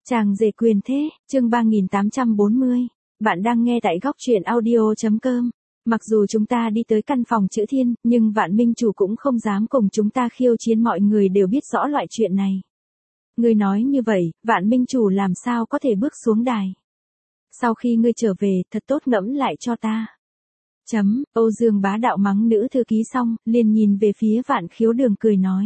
Chàng rể quyền thế, chương 3840. Bạn đang nghe tại góc truyện audio.com. Mặc dù chúng ta đi tới căn phòng chữ thiên, nhưng Vạn Minh Chủ cũng không dám cùng chúng ta khiêu chiến, mọi người đều biết rõ loại chuyện này. Ngươi nói như vậy, Vạn Minh Chủ làm sao có thể bước xuống đài. Sau khi ngươi trở về, thật tốt ngẫm lại cho ta. Âu Dương Bá Đạo mắng nữ thư ký xong, liền nhìn về phía Vạn Khiếu Đường cười nói.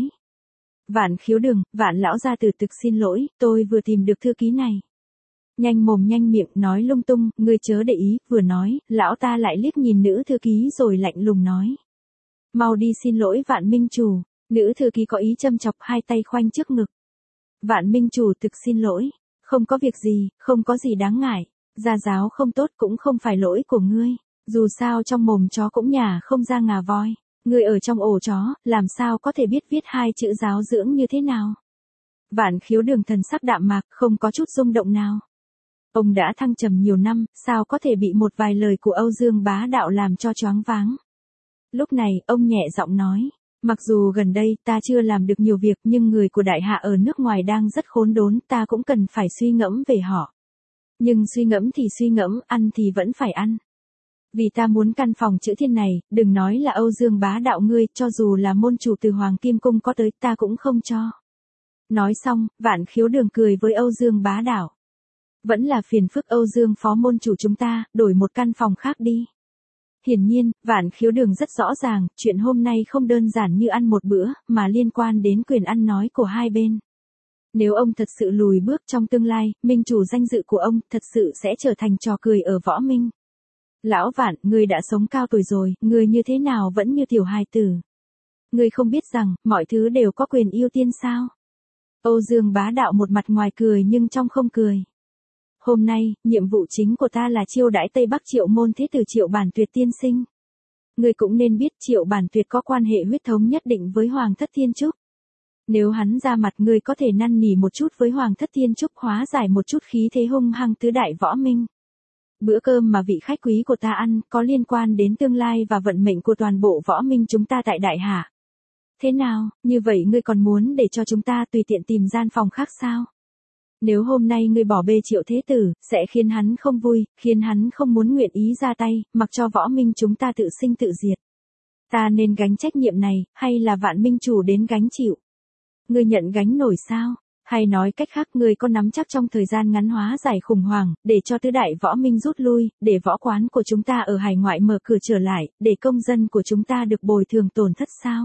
Vạn Khiếu Đường, Vạn lão gia tử thực xin lỗi, tôi vừa tìm được thư ký này. Nhanh mồm nhanh miệng nói lung tung, ngươi chớ để ý, vừa nói, lão ta lại liếc nhìn nữ thư ký rồi lạnh lùng nói. Mau đi xin lỗi Vạn Minh Chủ, nữ thư ký có ý châm chọc, hai tay khoanh trước ngực. Vạn Minh Chủ thực xin lỗi, không có việc gì, không có gì đáng ngại, gia giáo không tốt cũng không phải lỗi của ngươi, dù sao trong mồm chó cũng nhả không ra ngà voi. Ngươi ở trong ổ chó, làm sao có thể biết viết hai chữ giáo dưỡng như thế nào? Vạn Khiếu Đường thần sắc đạm mạc, không có chút rung động nào. Ông đã thăng trầm nhiều năm, sao có thể bị một vài lời của Âu Dương Bá Đạo làm cho choáng váng? Lúc này, ông nhẹ giọng nói, mặc dù gần đây ta chưa làm được nhiều việc, nhưng người của đại hạ ở nước ngoài đang rất khốn đốn, ta cũng cần phải suy ngẫm về họ. Nhưng suy ngẫm thì suy ngẫm, ăn thì vẫn phải ăn. Vì ta muốn căn phòng chữ thiên này, đừng nói là Âu Dương Bá Đạo ngươi, cho dù là môn chủ từ Hoàng Kim Cung có tới ta cũng không cho. Nói xong, Vạn Khiếu Đường cười với Âu Dương Bá Đạo. Vẫn là phiền phức Âu Dương phó môn chủ chúng ta, đổi một căn phòng khác đi. Hiển nhiên, Vạn Khiếu Đường rất rõ ràng, chuyện hôm nay không đơn giản như ăn một bữa, mà liên quan đến quyền ăn nói của hai bên. Nếu ông thật sự lùi bước trong tương lai, minh chủ danh dự của ông thật sự sẽ trở thành trò cười ở võ minh. Lão Vạn, ngươi đã sống cao tuổi rồi, ngươi như thế nào vẫn như tiểu hài tử. Ngươi không biết rằng, mọi thứ đều có quyền ưu tiên sao? Âu Dương Bá Đạo một mặt ngoài cười nhưng trong không cười. Hôm nay, nhiệm vụ chính của ta là chiêu đãi Tây Bắc Triệu môn thế tử Triệu Bản Tuyệt tiên sinh. Ngươi cũng nên biết Triệu Bản Tuyệt có quan hệ huyết thống nhất định với Hoàng thất Thiên Trúc. Nếu hắn ra mặt, ngươi có thể năn nỉ một chút với Hoàng thất Thiên Trúc, hóa giải một chút khí thế hung hăng tứ đại võ minh. Bữa cơm mà vị khách quý của ta ăn có liên quan đến tương lai và vận mệnh của toàn bộ võ minh chúng ta tại Đại Hạ. Thế nào, như vậy ngươi còn muốn để cho chúng ta tùy tiện tìm gian phòng khác sao? Nếu hôm nay ngươi bỏ bê Triệu thế tử, sẽ khiến hắn không vui, khiến hắn không muốn nguyện ý ra tay, mặc cho võ minh chúng ta tự sinh tự diệt. Ta nên gánh trách nhiệm này, hay là Vạn Minh Chủ đến gánh chịu? Ngươi nhận gánh nổi sao? Hay nói cách khác, ngươi có nắm chắc trong thời gian ngắn hóa giải khủng hoảng, để cho tứ đại võ minh rút lui, để võ quán của chúng ta ở hải ngoại mở cửa trở lại, để công dân của chúng ta được bồi thường tổn thất sao?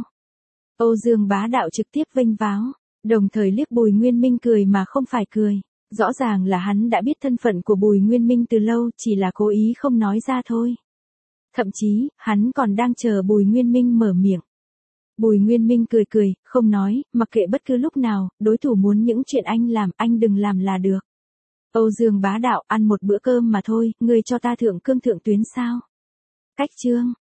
Âu Dương Bá Đạo trực tiếp vênh váo, đồng thời liếc Bùi Nguyên Minh cười mà không phải cười. Rõ ràng là hắn đã biết thân phận của Bùi Nguyên Minh từ lâu, chỉ là cố ý không nói ra thôi. Thậm chí, hắn còn đang chờ Bùi Nguyên Minh mở miệng. Bùi Nguyên Minh cười cười, không nói, mặc kệ bất cứ lúc nào, đối thủ muốn những chuyện anh làm, anh đừng làm là được. Âu Dương Bá Đạo, ăn một bữa cơm mà thôi, ngươi cho ta thượng cương thượng tuyến sao? Cách chương.